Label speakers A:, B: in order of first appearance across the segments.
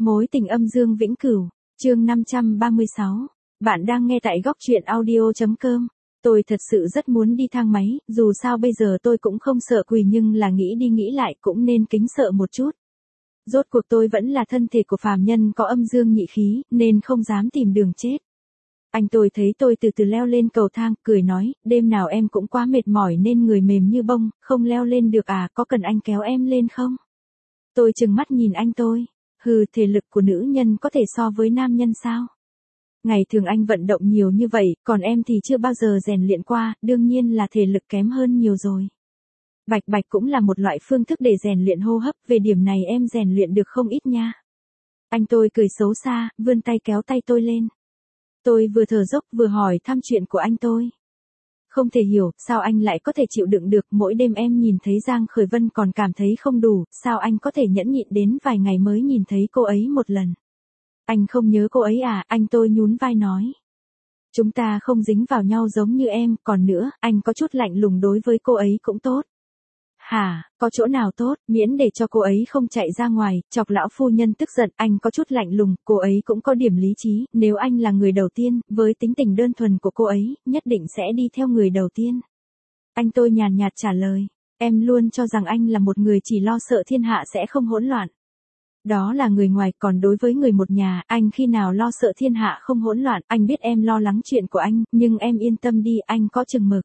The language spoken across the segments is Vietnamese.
A: Mối tình âm dương vĩnh cửu, chương 536. Bạn đang nghe tại góc truyện audio.com. Tôi thật sự rất muốn đi thang máy, dù sao bây giờ tôi cũng không sợ quỳ nhưng là nghĩ đi nghĩ lại cũng nên kính sợ một chút. Rốt cuộc tôi vẫn là thân thể của phàm nhân có âm dương nhị khí, nên không dám tìm đường chết. Anh tôi thấy tôi từ từ leo lên cầu thang, cười nói, đêm nào em cũng quá mệt mỏi nên người mềm như bông, không leo lên được à, có cần anh kéo em lên không? Tôi trừng mắt nhìn anh tôi. Hừ, thể lực của nữ nhân có thể so với nam nhân sao? Ngày thường anh vận động nhiều như vậy, còn em thì chưa bao giờ rèn luyện qua, đương nhiên là thể lực kém hơn nhiều rồi. Bạch bạch cũng là một loại phương thức để rèn luyện hô hấp, về điểm này em rèn luyện được không ít nha. Anh tôi cười xấu xa, vươn tay kéo tay tôi lên. Tôi vừa thở dốc vừa hỏi thăm chuyện của anh tôi. Không thể hiểu, sao anh lại có thể chịu đựng được, mỗi đêm em nhìn thấy Giang Khởi Vân còn cảm thấy không đủ, sao anh có thể nhẫn nhịn đến vài ngày mới nhìn thấy cô ấy một lần. Anh không nhớ cô ấy à, anh tôi nhún vai nói. Chúng ta không dính vào nhau giống như em, còn nữa, anh có chút lạnh lùng đối với cô ấy cũng tốt. Hả, có chỗ nào tốt, miễn để cho cô ấy không chạy ra ngoài, chọc lão phu nhân tức giận, anh có chút lạnh lùng, cô ấy cũng có điểm lý trí, nếu anh là người đầu tiên, với tính tình đơn thuần của cô ấy, nhất định sẽ đi theo người đầu tiên. Anh tôi nhàn nhạt trả lời, em luôn cho rằng anh là một người chỉ lo sợ thiên hạ sẽ không hỗn loạn. Đó là người ngoài, còn đối với người một nhà, anh khi nào lo sợ thiên hạ không hỗn loạn, anh biết em lo lắng chuyện của anh, nhưng em yên tâm đi, anh có chừng mực.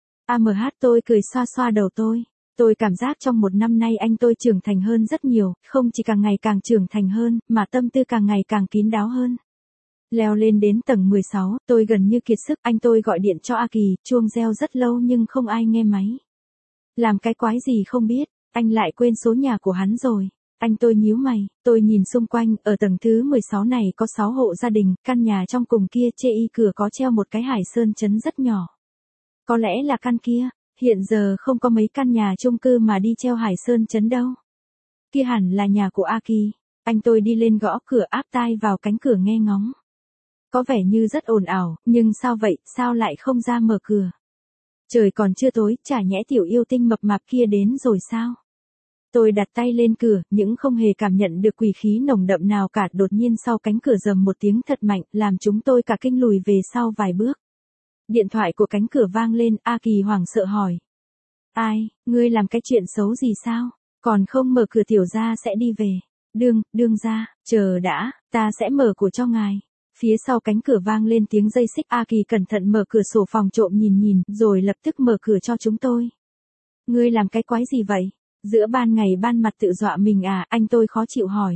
A: Tôi cười xoa xoa đầu tôi. Tôi cảm giác trong một năm nay anh tôi trưởng thành hơn rất nhiều, không chỉ càng ngày càng trưởng thành hơn, mà tâm tư càng ngày càng kín đáo hơn. Leo lên đến tầng 16, tôi gần như kiệt sức, anh tôi gọi điện cho A Kỳ, chuông reo rất lâu nhưng không ai nghe máy. Làm cái quái gì không biết, anh lại quên số nhà của hắn rồi. Anh tôi nhíu mày, tôi nhìn xung quanh, ở tầng thứ 16 này có 6 hộ gia đình, căn nhà trong cùng kia chê y cửa có treo một cái Hải Sơn trấn rất nhỏ. Có lẽ là căn kia. Hiện giờ không có mấy căn nhà chung cư mà đi treo Hải Sơn trấn đâu. Kia hẳn là nhà của A Kỳ. Anh tôi đi lên gõ cửa áp tai vào cánh cửa nghe ngóng. Có vẻ như rất ồn ào, nhưng sao vậy, sao lại không ra mở cửa? Trời còn chưa tối, chả nhẽ tiểu yêu tinh mập mạp kia đến rồi sao? Tôi đặt tay lên cửa, nhưng không hề cảm nhận được quỷ khí nồng đậm nào cả, đột nhiên sau cánh cửa rầm một tiếng thật mạnh, làm chúng tôi cả kinh lùi về sau vài bước. Điện thoại của cánh cửa vang lên, A Kỳ hoảng sợ hỏi. Ai, ngươi làm cái chuyện xấu gì sao? Còn không mở cửa tiểu gia sẽ đi về. Đương gia, chờ đã, ta sẽ mở cửa cho ngài. Phía sau cánh cửa vang lên tiếng dây xích, A Kỳ cẩn thận mở cửa sổ phòng trộm nhìn, rồi lập tức mở cửa cho chúng tôi. Ngươi làm cái quái gì vậy? Giữa ban ngày ban mặt tự dọa mình à, anh tôi khó chịu hỏi.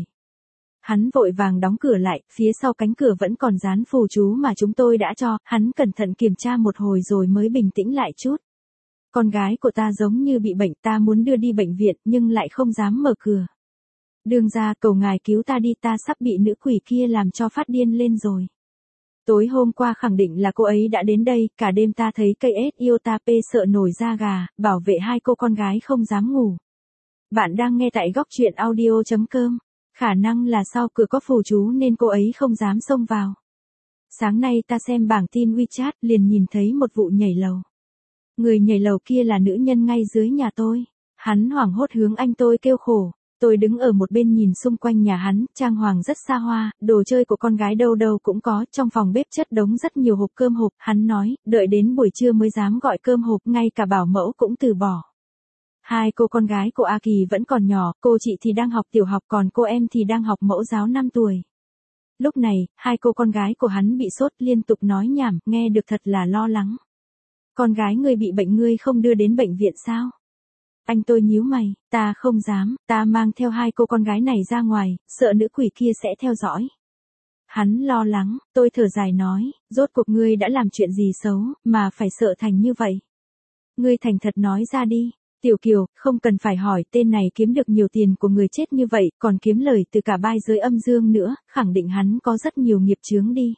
A: Hắn vội vàng đóng cửa lại, phía sau cánh cửa vẫn còn dán phù chú mà chúng tôi đã cho, hắn cẩn thận kiểm tra một hồi rồi mới bình tĩnh lại chút. Con gái của ta giống như bị bệnh, ta muốn đưa đi bệnh viện nhưng lại không dám mở cửa. Đương gia, cầu ngài cứu ta đi, ta sắp bị nữ quỷ kia làm cho phát điên lên rồi. Tối hôm qua khẳng định là cô ấy đã đến đây, cả đêm ta thấy cây ếch yêu ta pê sợ nổi da gà, bảo vệ hai cô con gái không dám ngủ. Bạn đang nghe tại góc truyện audio.com. Khả năng là sau cửa có phù chú nên cô ấy không dám xông vào. Sáng nay ta xem bảng tin WeChat liền nhìn thấy một vụ nhảy lầu. Người nhảy lầu kia là nữ nhân ngay dưới nhà tôi. Hắn hoảng hốt hướng anh tôi kêu khổ. Tôi đứng ở một bên nhìn xung quanh nhà hắn, trang hoàng rất xa hoa, đồ chơi của con gái đâu đâu cũng có, trong phòng bếp chất đống rất nhiều hộp cơm hộp, hắn nói, đợi đến buổi trưa mới dám gọi cơm hộp, ngay cả bảo mẫu cũng từ bỏ. Hai cô con gái của A Kỳ vẫn còn nhỏ, cô chị thì đang học tiểu học còn cô em thì đang học mẫu giáo 5 tuổi. Lúc này, hai cô con gái của hắn bị sốt liên tục nói nhảm, nghe được thật là lo lắng. Con gái ngươi bị bệnh ngươi không đưa đến bệnh viện sao? Anh tôi nhíu mày, ta không dám, ta mang theo hai cô con gái này ra ngoài, sợ nữ quỷ kia sẽ theo dõi. Hắn lo lắng, tôi thở dài nói, rốt cuộc ngươi đã làm chuyện gì xấu, mà phải sợ thành như vậy. Ngươi thành thật nói ra đi. Tiểu Kiều, không cần phải hỏi, tên này kiếm được nhiều tiền của người chết như vậy, còn kiếm lời từ cả bai giới âm dương nữa, khẳng định hắn có rất nhiều nghiệp chướng đi.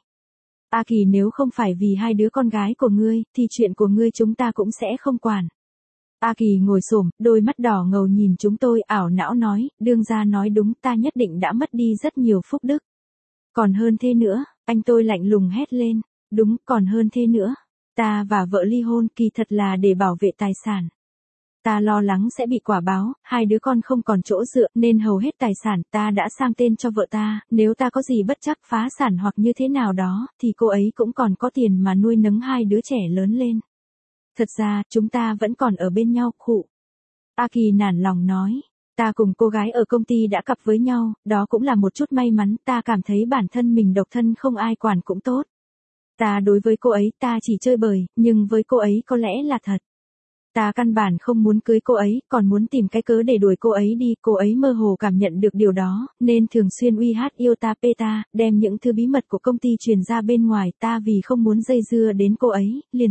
A: A Kỳ, nếu không phải vì hai đứa con gái của ngươi, thì chuyện của ngươi chúng ta cũng sẽ không quản. A Kỳ ngồi xổm, đôi mắt đỏ ngầu nhìn chúng tôi, ảo não nói, đương gia nói đúng, ta nhất định đã mất đi rất nhiều phúc đức. Còn hơn thế nữa, anh tôi lạnh lùng hét lên, đúng, còn hơn thế nữa. Ta và vợ ly hôn kỳ thật là để bảo vệ tài sản. Ta lo lắng sẽ bị quả báo, hai đứa con không còn chỗ dựa nên hầu hết tài sản ta đã sang tên cho vợ ta, nếu ta có gì bất trắc phá sản hoặc như thế nào đó, thì cô ấy cũng còn có tiền mà nuôi nấng hai đứa trẻ lớn lên. Thật ra, chúng ta vẫn còn ở bên nhau, khụ. A Kỳ nản lòng nói. Ta cùng cô gái ở công ty đã cặp với nhau, đó cũng là một chút may mắn, ta cảm thấy bản thân mình độc thân không ai quản cũng tốt. Ta đối với cô ấy ta chỉ chơi bời, nhưng với cô ấy có lẽ là thật. Ta căn bản không muốn cưới cô ấy, còn muốn tìm cái cớ để đuổi cô ấy đi, cô ấy mơ hồ cảm nhận được điều đó, nên thường xuyên uy hát yêu ta pê ta, đem những thứ bí mật của công ty truyền ra bên ngoài, ta vì không muốn dây dưa đến cô ấy, liền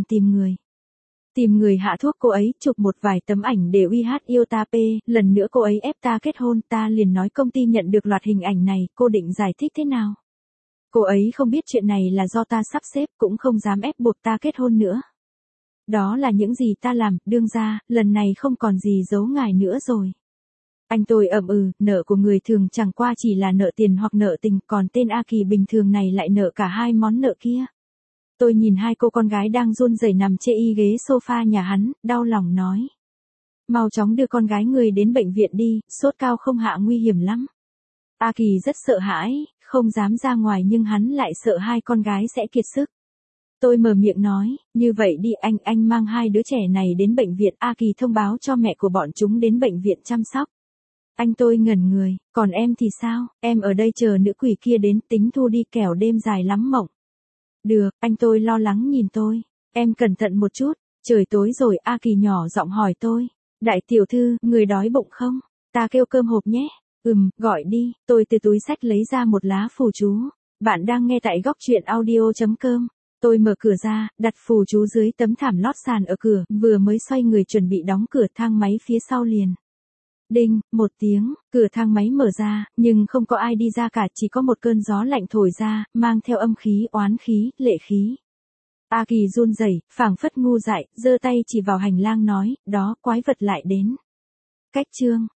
A: tìm người hạ thuốc cô ấy, chụp một vài tấm ảnh để uy hát yêu ta pê, lần nữa cô ấy ép ta kết hôn, ta liền nói công ty nhận được loạt hình ảnh này, cô định giải thích thế nào? Cô ấy không biết chuyện này là do ta sắp xếp, cũng không dám ép buộc ta kết hôn nữa. Đó là những gì ta làm, đương ra, lần này không còn gì giấu ngài nữa rồi. Anh tôi nợ của người thường chẳng qua chỉ là nợ tiền hoặc nợ tình, còn tên A Kỳ bình thường này lại nợ cả hai món nợ kia. Tôi nhìn hai cô con gái đang run rẩy nằm chê y ghế sofa nhà hắn, đau lòng nói. Mau chóng đưa con gái người đến bệnh viện đi, sốt cao không hạ nguy hiểm lắm. A Kỳ rất sợ hãi, không dám ra ngoài nhưng hắn lại sợ hai con gái sẽ kiệt sức. Tôi mở miệng nói, như vậy đi anh mang hai đứa trẻ này đến bệnh viện. A Kỳ thông báo cho mẹ của bọn chúng đến bệnh viện chăm sóc. Anh tôi ngẩn người, còn em thì sao, em ở đây chờ nữ quỷ kia đến, tính thu đi kẻo đêm dài lắm mộng. Được, anh tôi lo lắng nhìn tôi, em cẩn thận một chút, trời tối rồi. A Kỳ nhỏ giọng hỏi tôi, đại tiểu thư, người đói bụng không, ta kêu cơm hộp nhé. Gọi đi, tôi từ túi xách lấy ra một lá phù chú. Bạn đang nghe tại góc truyện audio.com. Tôi mở cửa ra, đặt phù chú dưới tấm thảm lót sàn ở cửa, vừa mới xoay người chuẩn bị đóng cửa, thang máy phía sau liền. Đinh, một tiếng, cửa thang máy mở ra, nhưng không có ai đi ra cả, chỉ có một cơn gió lạnh thổi ra, mang theo âm khí, oán khí, lệ khí. A Kỳ run rẩy, phảng phất ngu dại, giơ tay chỉ vào hành lang nói, đó, quái vật lại đến. Cách chương